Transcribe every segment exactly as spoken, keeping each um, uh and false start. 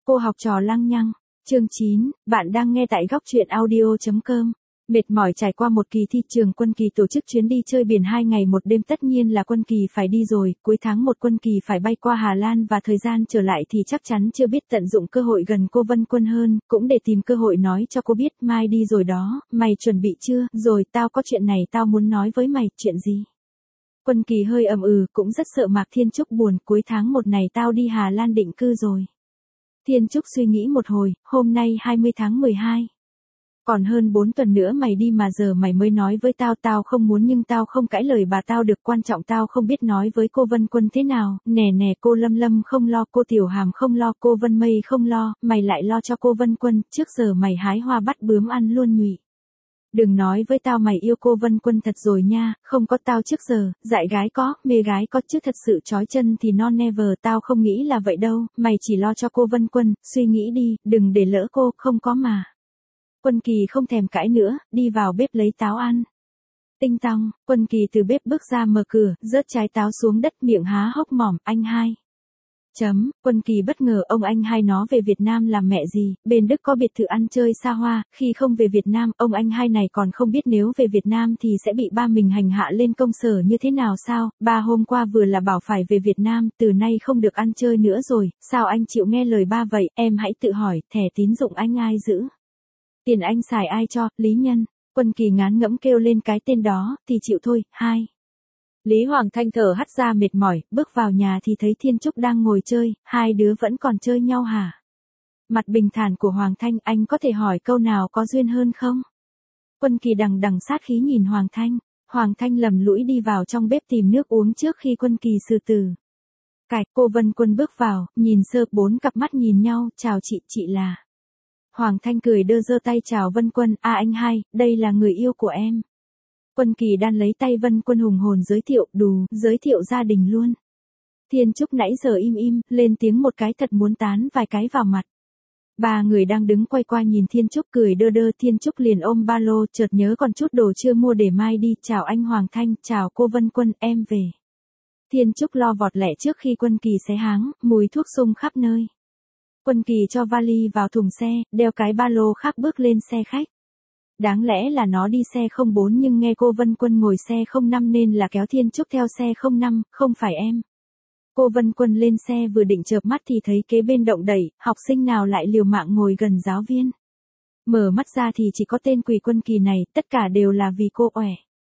Cô học trò lăng nhăng, chương chín, bạn đang nghe tại góc truyện audio chấm com. Mệt mỏi trải qua một kỳ thi, trường Quân Kỳ tổ chức chuyến đi chơi biển hai ngày một đêm, tất nhiên là Quân Kỳ phải đi rồi, cuối tháng một Quân Kỳ phải bay qua Hà Lan và thời gian trở lại thì chắc chắn chưa biết tận dụng cơ hội gần cô Vân Quân hơn, cũng để tìm cơ hội nói cho cô biết mai đi rồi đó, mày chuẩn bị chưa, rồi tao có chuyện này tao muốn nói với mày, chuyện gì? Quân Kỳ hơi ậm ừ, cũng rất sợ Mạc Thiên Trúc buồn, cuối tháng một này tao đi Hà Lan định cư rồi. Thiên Trúc suy nghĩ một hồi, hôm nay hai mươi tháng mười hai. Còn hơn bốn tuần nữa mày đi mà giờ mày mới nói với tao, tao không muốn nhưng tao không cãi lời bà tao được, quan trọng tao không biết nói với cô Vân Quân thế nào, nè nè cô Lâm Lâm không lo, cô Tiểu Hàm không lo, cô Vân Mây không lo, mày lại lo cho cô Vân Quân, trước giờ mày hái hoa bắt bướm ăn luôn nhụy. Đừng nói với tao mày yêu cô Vân Quân thật rồi nha, không có tao trước giờ, dạy gái có, mê gái có chứ thật sự trói chân thì non never, tao không nghĩ là vậy đâu, mày chỉ lo cho cô Vân Quân, suy nghĩ đi, đừng để lỡ cô, không có mà. Quân Kỳ không thèm cãi nữa, đi vào bếp lấy táo ăn. Tinh tong, Quân Kỳ từ bếp bước ra mở cửa, rớt trái táo xuống đất, miệng há hốc mồm, anh hai. Chấm, Quân Kỳ bất ngờ ông anh hai nó về Việt Nam làm mẹ gì, bên Đức có biệt thự ăn chơi xa hoa, khi không về Việt Nam, ông anh hai này còn không biết nếu về Việt Nam thì sẽ bị ba mình hành hạ lên công sở như thế nào sao, ba hôm qua vừa là bảo phải về Việt Nam, từ nay không được ăn chơi nữa rồi, sao anh chịu nghe lời ba vậy, em hãy tự hỏi, thẻ tín dụng anh ai giữ? Tiền anh xài ai cho, Lý Nhân, Quân Kỳ ngán ngẫm kêu lên cái tên đó, thì chịu thôi, hai. Lý Hoàng Thanh thở hắt ra mệt mỏi, bước vào nhà thì thấy Thiên Trúc đang ngồi chơi, hai đứa vẫn còn chơi nhau hả? Mặt bình thản của Hoàng Thanh, anh có thể hỏi câu nào có duyên hơn không? Quân Kỳ đằng đằng sát khí nhìn Hoàng Thanh, Hoàng Thanh lầm lũi đi vào trong bếp tìm nước uống trước khi Quân Kỳ xử tử. Cạch, cô Vân Quân bước vào, nhìn sơ, bốn cặp mắt nhìn nhau, chào chị, chị là. Hoàng Thanh cười đơ giơ tay chào Vân Quân, à anh hai, đây là người yêu của em. Quân Kỳ đan lấy tay Vân Quân hùng hồn giới thiệu, đù, giới thiệu gia đình luôn. Thiên Trúc nãy giờ im im, lên tiếng một cái thật muốn tán vài cái vào mặt. Ba người đang đứng quay qua nhìn Thiên Trúc cười đơ đơ, Thiên Trúc liền ôm ba lô, chợt nhớ còn chút đồ chưa mua để mai đi, chào anh Hoàng Thanh, chào cô Vân Quân, em về. Thiên Trúc lo vọt lẹ trước khi Quân Kỳ xé háng, mùi thuốc sung khắp nơi. Quân Kỳ cho vali vào thùng xe, đeo cái ba lô khác bước lên xe khách. Đáng lẽ là nó đi xe không bốn nhưng nghe cô Vân Quân ngồi xe không năm nên là kéo Thiên Trúc theo xe không năm, không phải em. Cô Vân Quân lên xe vừa định chợp mắt thì thấy kế bên động đẩy, học sinh nào lại liều mạng ngồi gần giáo viên. Mở mắt ra thì chỉ có tên quỷ Quân Kỳ này, tất cả đều là vì cô oẻ.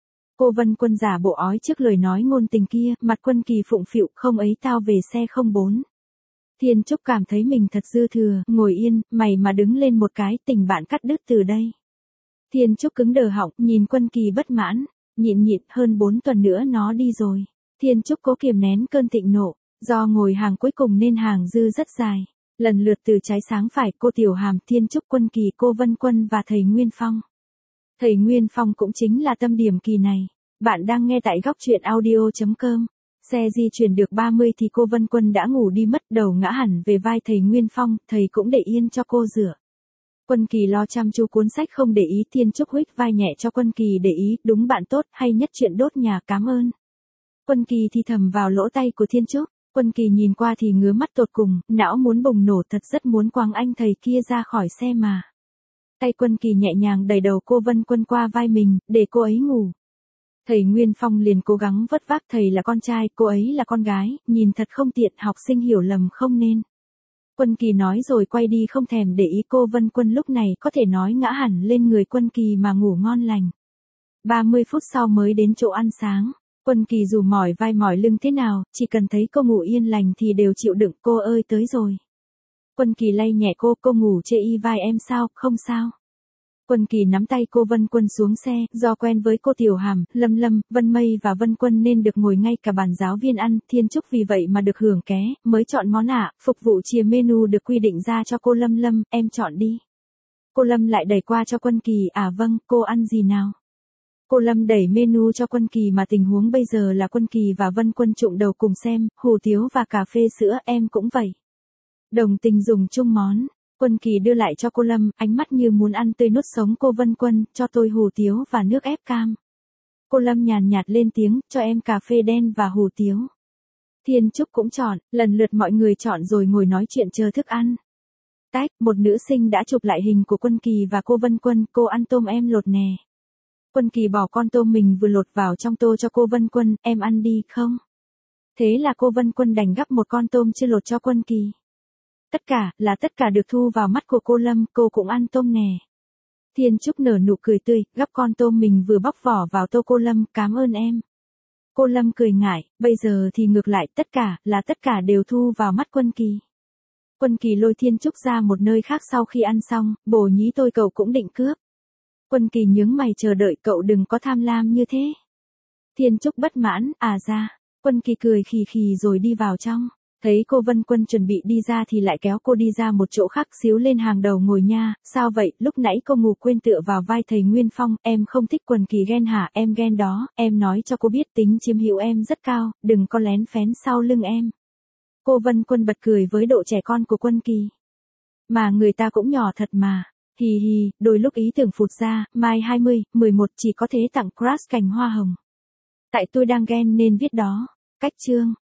Cô Vân Quân giả bộ ói trước lời nói ngôn tình kia, mặt Quân Kỳ phụng phịu, không ấy tao về xe không bốn. Thiên Trúc cảm thấy mình thật dư thừa, ngồi yên, mày mà đứng lên một cái, tình bạn cắt đứt từ đây. Thiên Trúc cứng đờ họng, nhìn Quân Kỳ bất mãn, nhịn nhịn, hơn bốn tuần nữa nó đi rồi. Thiên Trúc cố kiềm nén cơn thịnh nộ, do ngồi hàng cuối cùng nên hàng dư rất dài. Lần lượt từ trái sáng phải, cô Tiểu Hàm, Thiên Trúc, Quân Kỳ, cô Vân Quân và thầy Nguyên Phong. Thầy Nguyên Phong cũng chính là tâm điểm kỳ này. Bạn đang nghe tại góc truyện audio chấm com. Xe di chuyển được ba mươi thì cô Vân Quân đã ngủ đi mất, đầu ngã hẳn về vai thầy Nguyên Phong, thầy cũng để yên cho cô rửa. Quân Kỳ lo chăm chú cuốn sách không để ý, Thiên Trúc huých vai nhẹ cho Quân Kỳ để ý, đúng bạn tốt, hay nhất chuyện đốt nhà, cảm ơn. Quân Kỳ thì thầm vào lỗ tay của Thiên Trúc, Quân Kỳ nhìn qua thì ngứa mắt tột cùng, não muốn bùng nổ, thật rất muốn quăng anh thầy kia ra khỏi xe mà. Tay Quân Kỳ nhẹ nhàng đẩy đầu cô Vân Quân qua vai mình, để cô ấy ngủ. Thầy Nguyên Phong liền cố gắng vất vát, thầy là con trai, cô ấy là con gái, nhìn thật không tiện, học sinh hiểu lầm không nên. Quân Kỳ nói rồi quay đi không thèm để ý cô Vân Quân lúc này có thể nói ngã hẳn lên người Quân Kỳ mà ngủ ngon lành. ba mươi phút sau mới đến chỗ ăn sáng. Quân Kỳ dù mỏi vai mỏi lưng thế nào, chỉ cần thấy cô ngủ yên lành thì đều chịu đựng, cô ơi tới rồi. Quân Kỳ lay nhẹ cô, cô ngủ chê y vai em sao, không sao. Quân Kỳ nắm tay cô Vân Quân xuống xe, do quen với cô Tiểu Hàm, Lâm Lâm, Vân Mây và Vân Quân nên được ngồi ngay cả bàn giáo viên ăn, Thiên Trúc vì vậy mà được hưởng ké, mới chọn món ạ, phục vụ chia menu được quy định ra cho cô Lâm Lâm, em chọn đi. Cô Lâm lại đẩy qua cho Quân Kỳ, à vâng, cô ăn gì nào? Cô Lâm đẩy menu cho Quân Kỳ mà tình huống bây giờ là Quân Kỳ và Vân Quân trụng đầu cùng xem, hủ tiếu và cà phê sữa, em cũng vậy. Đồng tình dùng chung món. Quân Kỳ đưa lại cho cô Lâm, ánh mắt như muốn ăn tươi nuốt sống cô Vân Quân, cho tôi hủ tiếu và nước ép cam. Cô Lâm nhàn nhạt lên tiếng, cho em cà phê đen và hủ tiếu. Thiên Trúc cũng chọn, lần lượt mọi người chọn rồi ngồi nói chuyện chờ thức ăn. Tách, một nữ sinh đã chụp lại hình của Quân Kỳ và cô Vân Quân, cô ăn tôm em lột nè. Quân Kỳ bỏ con tôm mình vừa lột vào trong tô cho cô Vân Quân, em ăn đi không? Thế là cô Vân Quân đành gắp một con tôm chưa lột cho Quân Kỳ. Tất cả, là tất cả được thu vào mắt của cô Lâm, cô cũng ăn tôm nè. Thiên Trúc nở nụ cười tươi, gắp con tôm mình vừa bóc vỏ vào tô cô Lâm, cảm ơn em. Cô Lâm cười ngại, bây giờ thì ngược lại, tất cả, là tất cả đều thu vào mắt Quân Kỳ. Quân Kỳ lôi Thiên Trúc ra một nơi khác sau khi ăn xong, bồ nhí tôi cậu cũng định cướp. Quân Kỳ nhướng mày chờ đợi, cậu đừng có tham lam như thế. Thiên Trúc bất mãn, à ra. Quân Kỳ cười khì khì rồi đi vào trong. Thấy cô Vân Quân chuẩn bị đi ra thì lại kéo cô đi ra một chỗ khác, xíu lên hàng đầu ngồi nha. Sao vậy, lúc nãy cô ngủ quên tựa vào vai thầy Nguyên Phong, em không thích Quân Kỳ ghen hả? Em ghen đó, em nói cho cô biết tính chiếm hữu em rất cao, đừng có lén phén sau lưng em. Cô Vân Quân bật cười với độ trẻ con của Quân Kỳ. Mà người ta cũng nhỏ thật mà. Hì hì, đôi lúc ý tưởng phụt ra, mai hai mươi, mười một chỉ có thế tặng crush cành hoa hồng. Tại tôi đang ghen nên viết đó. Cách chương.